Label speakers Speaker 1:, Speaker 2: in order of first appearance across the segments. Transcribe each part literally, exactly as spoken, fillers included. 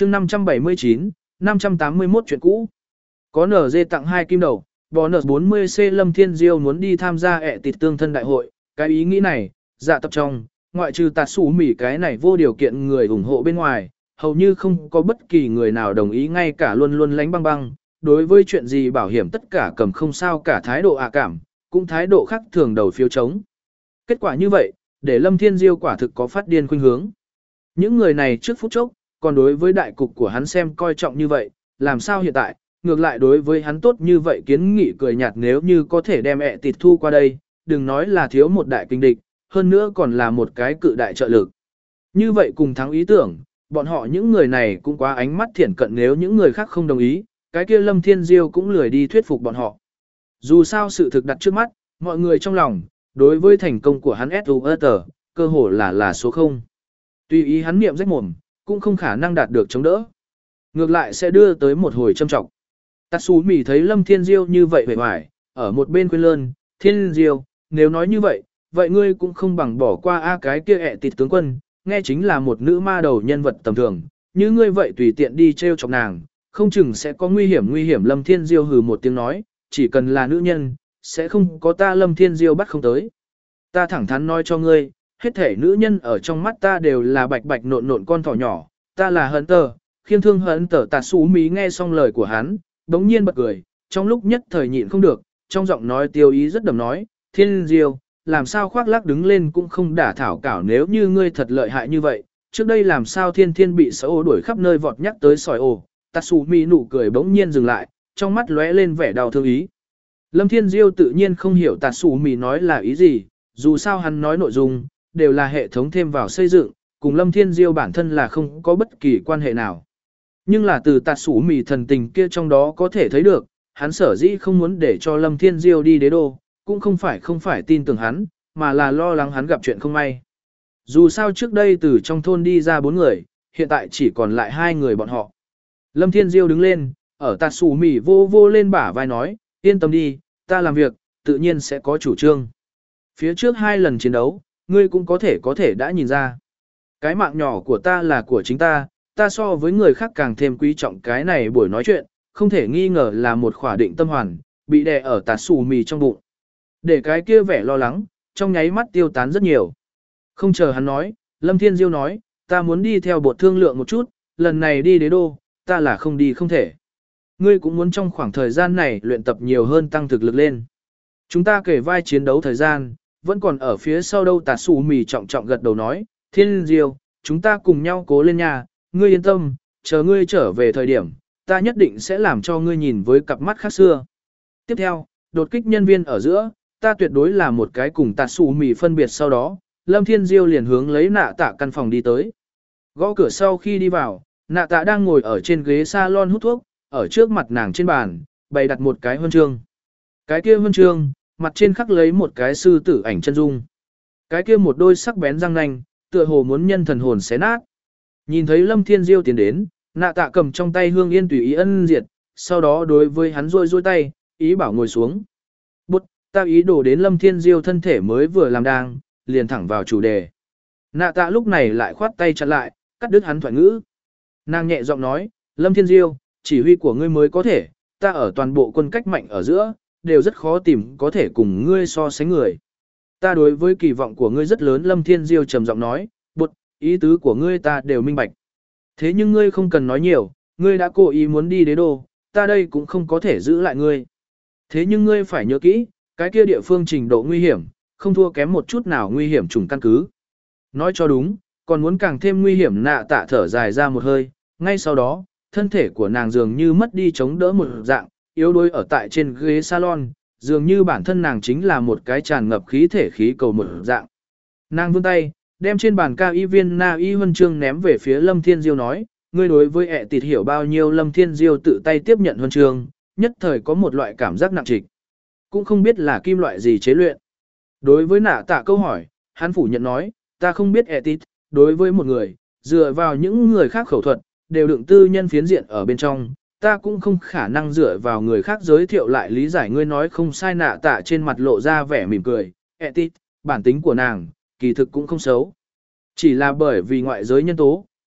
Speaker 1: chương năm trăm bảy mươi chín, năm trăm tám mươi mốt chuyện cũ. Có en giê tặng hai kim đầu, bonus bốn mươi C Lâm Thiên Diêu muốn đi tham gia ẹ tịt tương thân đại hội, cái ý nghĩ này, dạ tập trong, ngoại trừ tạt sủ mỉ cái này vô điều kiện người ủng hộ bên ngoài, hầu như không có bất kỳ người nào đồng ý, ngay cả luôn luôn lánh băng băng, đối với chuyện gì bảo hiểm tất cả cầm không sao cả thái độ ạ cảm, cũng thái độ khác thường đầu phiếu chống. Kết quả như vậy, để Lâm Thiên Diêu quả thực có phát điên khuynh hướng. Những người này trước phút chốc, còn đối với đại cục của hắn xem coi trọng như vậy, làm sao hiện tại, ngược lại đối với hắn tốt như vậy, kiến nghị cười nhạt nếu như có thể đem ẹ tịt thu qua đây, đừng nói là thiếu một đại kinh địch, hơn nữa còn là một cái cự đại trợ lực. Như vậy cùng thắng ý tưởng, bọn họ những người này cũng quá ánh mắt thiển cận, nếu những người khác không đồng ý, cái kia Lâm Thiên Diêu cũng lười đi thuyết phục bọn họ. Dù sao sự thực đặt trước mắt, mọi người trong lòng, đối với thành công của hắn ét u ét tờ, cơ hồ là là số không. Tuy ý hắn niệm rách mồm, cũng không khả năng đạt được chống đỡ. Ngược lại sẽ đưa tới một hồi châm trọng. Tatsumi thấy Lâm Thiên Diêu như vậy vẻ vải, ở một bên khuyên lơn, Thiên Diêu, nếu nói như vậy, vậy ngươi cũng không bằng bỏ qua a cái kia ẹ tịt tướng quân, nghe chính là một nữ ma đầu nhân vật tầm thường, như ngươi vậy tùy tiện đi treo chọc nàng, không chừng sẽ có nguy hiểm nguy hiểm. Lâm Thiên Diêu hừ một tiếng nói, chỉ cần là nữ nhân, sẽ không có ta Lâm Thiên Diêu bắt không tới. Ta thẳng thắn nói cho ngươi, hết thể nữ nhân ở trong mắt ta đều là bạch bạch nộn nộn con thỏ nhỏ, ta là hận tờ, khiêm thương hận tờ. Tatsumi nghe xong lời của hắn, đống nhiên bật cười, trong lúc nhất thời nhịn không được, trong giọng nói tiêu ý rất đầm nói, Thiên Diêu, làm sao khoác lác đứng lên cũng không đả thảo cảo, nếu như ngươi thật lợi hại như vậy, trước đây làm sao thiên thiên bị sở ô đuổi khắp nơi vọt nhắc tới sỏi ồ. Tatsumi nụ cười bỗng nhiên dừng lại, trong mắt lóe lên vẻ đau thương ý. Lâm Thiên Diêu tự nhiên không hiểu Tatsumi nói là ý gì, dù sao hắn nói nội dung, đều là hệ thống thêm vào xây dựng, cùng Lâm Thiên Diêu bản thân là không có bất kỳ quan hệ nào. Nhưng là từ Tatsumi thần tình kia trong đó có thể thấy được, hắn sở dĩ không muốn để cho Lâm Thiên Diêu đi đế đô, cũng không phải không phải tin tưởng hắn, mà là lo lắng hắn gặp chuyện không may. Dù sao trước đây từ trong thôn đi ra bốn người, hiện tại chỉ còn lại hai người bọn họ. Lâm Thiên Diêu đứng lên, ở Tatsumi vô vô lên bả vai nói, yên tâm đi, ta làm việc, tự nhiên sẽ có chủ trương. Phía trước hai lần chiến đấu, ngươi cũng có thể có thể đã nhìn ra. Cái mạng nhỏ của ta là của chính ta, ta so với người khác càng thêm quý trọng cái này buổi nói chuyện, không thể nghi ngờ là một khỏa định tâm hoàn, bị đè ở Tatsumi trong bụng. Để cái kia vẻ lo lắng, trong nháy mắt tiêu tán rất nhiều. Không chờ hắn nói, Lâm Thiên Diêu nói, ta muốn đi theo bột thương lượng một chút, lần này đi đế đô, ta là không đi không thể. Ngươi cũng muốn trong khoảng thời gian này luyện tập nhiều hơn, tăng thực lực lên. Chúng ta kể vai chiến đấu thời gian, vẫn còn ở phía sau đâu. Tatsumi trọng trọng gật đầu nói, Thiên Diêu, chúng ta cùng nhau cố lên nha, ngươi yên tâm, chờ ngươi trở về thời điểm, ta nhất định sẽ làm cho ngươi nhìn với cặp mắt khác xưa. Tiếp theo, đột kích nhân viên ở giữa, ta tuyệt đối là một cái cùng Tatsumi phân biệt. Sau đó, Lâm Thiên Diêu liền hướng lấy nạ tạ căn phòng đi tới. Gõ cửa sau khi đi vào, nạ tạ đang ngồi ở trên ghế salon hút thuốc, ở trước mặt nàng trên bàn, bày đặt một cái huân chương. Cái kia huân chương, mặt trên khắc lấy một cái sư tử ảnh chân dung. Cái kia một đôi sắc bén răng nanh, tựa hồ muốn nhân thần hồn xé nát. Nhìn thấy Lâm Thiên Diêu tiến đến, nạ tạ cầm trong tay hương yên tùy ý ân diệt, sau đó đối với hắn rôi rôi tay, ý bảo ngồi xuống. Bút, ta ý đồ đến Lâm Thiên Diêu thân thể mới vừa làm đang, liền thẳng vào chủ đề. Nạ tạ lúc này lại khoát tay chặn lại, cắt đứt hắn thoại ngữ. Nàng nhẹ giọng nói, Lâm Thiên Diêu, chỉ huy của ngươi mới có thể, ta ở toàn bộ quân cách mạnh ở giữa, đều rất khó tìm có thể cùng ngươi so sánh người. Ta đối với kỳ vọng của ngươi rất lớn. Lâm Thiên Diêu trầm giọng nói, bụt, ý tứ của ngươi ta đều minh bạch. Thế nhưng ngươi không cần nói nhiều, ngươi đã cố ý muốn đi đế đô, ta đây cũng không có thể giữ lại ngươi. Thế nhưng ngươi phải nhớ kỹ, cái kia địa phương trình độ nguy hiểm, không thua kém một chút nào nguy hiểm trùng căn cứ. Nói cho đúng, còn muốn càng thêm nguy hiểm. Nạ tạ thở dài ra một hơi, ngay sau đó, thân thể của nàng dường như mất đi chống đỡ một dạng, yếu đuối ở tại trên ghế salon, dường như bản thân nàng chính là một cái tràn ngập khí thể khí cầu một dạng. Nàng vươn tay, đem trên bàn cao y viên na y huân chương ném về phía Lâm Thiên Diêu nói, ngươi đối với ẹ tịt hiểu bao nhiêu. Lâm Thiên Diêu tự tay tiếp nhận huân chương, nhất thời có một loại cảm giác nặng trịch. Cũng không biết là kim loại gì chế luyện. Đối với nạ tạ câu hỏi, hắn phủ nhận nói, ta không biết ẹ tịt, đối với một người, dựa vào những người khác khẩu thuật, đều đựng tư nhân phiến diện ở bên trong, ta cũng không khả năng dựa vào người khác giới thiệu lại lý giải. Ngươi nói không sai. Nạ tạ trên mặt lộ ra vẻ mỉm cười, ẹ tịt, bản tính của nàng, kỳ thực cũng không xấu. Chỉ là bởi vì ngoại giới nhân tố,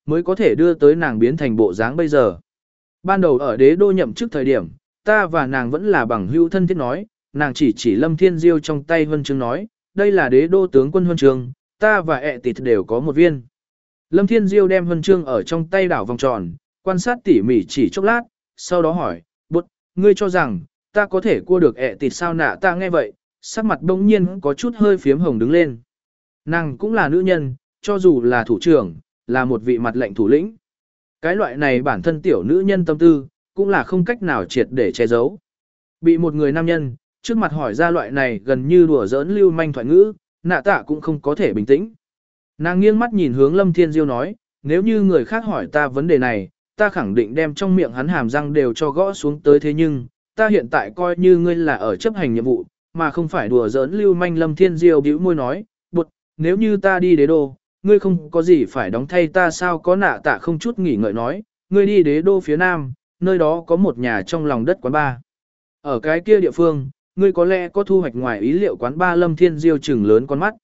Speaker 1: mới có thể đưa tới nàng biến thành bộ dáng bây giờ. Ban đầu ở đế đô nhậm chức thời điểm, ta và nàng vẫn là bằng hữu thân thiết nói, nàng chỉ chỉ Lâm Thiên Diêu trong tay huân chương nói, đây là đế đô tướng quân huân chương, ta và ẹ tịt đều có một viên. Lâm Thiên Diêu đem huân chương ở trong tay đảo vòng tròn, quan sát tỉ mỉ chỉ chốc lát, sau đó hỏi, bút, ngươi cho rằng, ta có thể cua được ẹ tịt sao nạ ta nghe vậy, sắc mặt bỗng nhiên có chút hơi phiếm hồng đứng lên. Nàng cũng là nữ nhân, cho dù là thủ trưởng, là một vị mặt lệnh thủ lĩnh. Cái loại này bản thân tiểu nữ nhân tâm tư, cũng là không cách nào triệt để che giấu. Bị một người nam nhân, trước mặt hỏi ra loại này gần như đùa giỡn lưu manh thoại ngữ, nạ tạ cũng không có thể bình tĩnh. Nàng nghiêng mắt nhìn hướng Lâm Thiên Diêu nói, nếu như người khác hỏi ta vấn đề này, ta khẳng định đem trong miệng hắn hàm răng đều cho gõ xuống tới thế nhưng, ta hiện tại coi như ngươi là ở chấp hành nhiệm vụ, mà không phải đùa giỡn lưu manh. Lâm Thiên Diêu bĩu môi nói, bụt, nếu như ta đi đế đô, ngươi không có gì phải đóng thay ta sao có nạ tạ không chút nghỉ ngợi nói, ngươi đi đế đô phía nam, nơi đó có một nhà trong lòng đất quán bar. Ở cái kia địa phương, ngươi có lẽ có thu hoạch ngoài ý liệu quán bar. Lâm Thiên Diêu trừng lớn con mắt.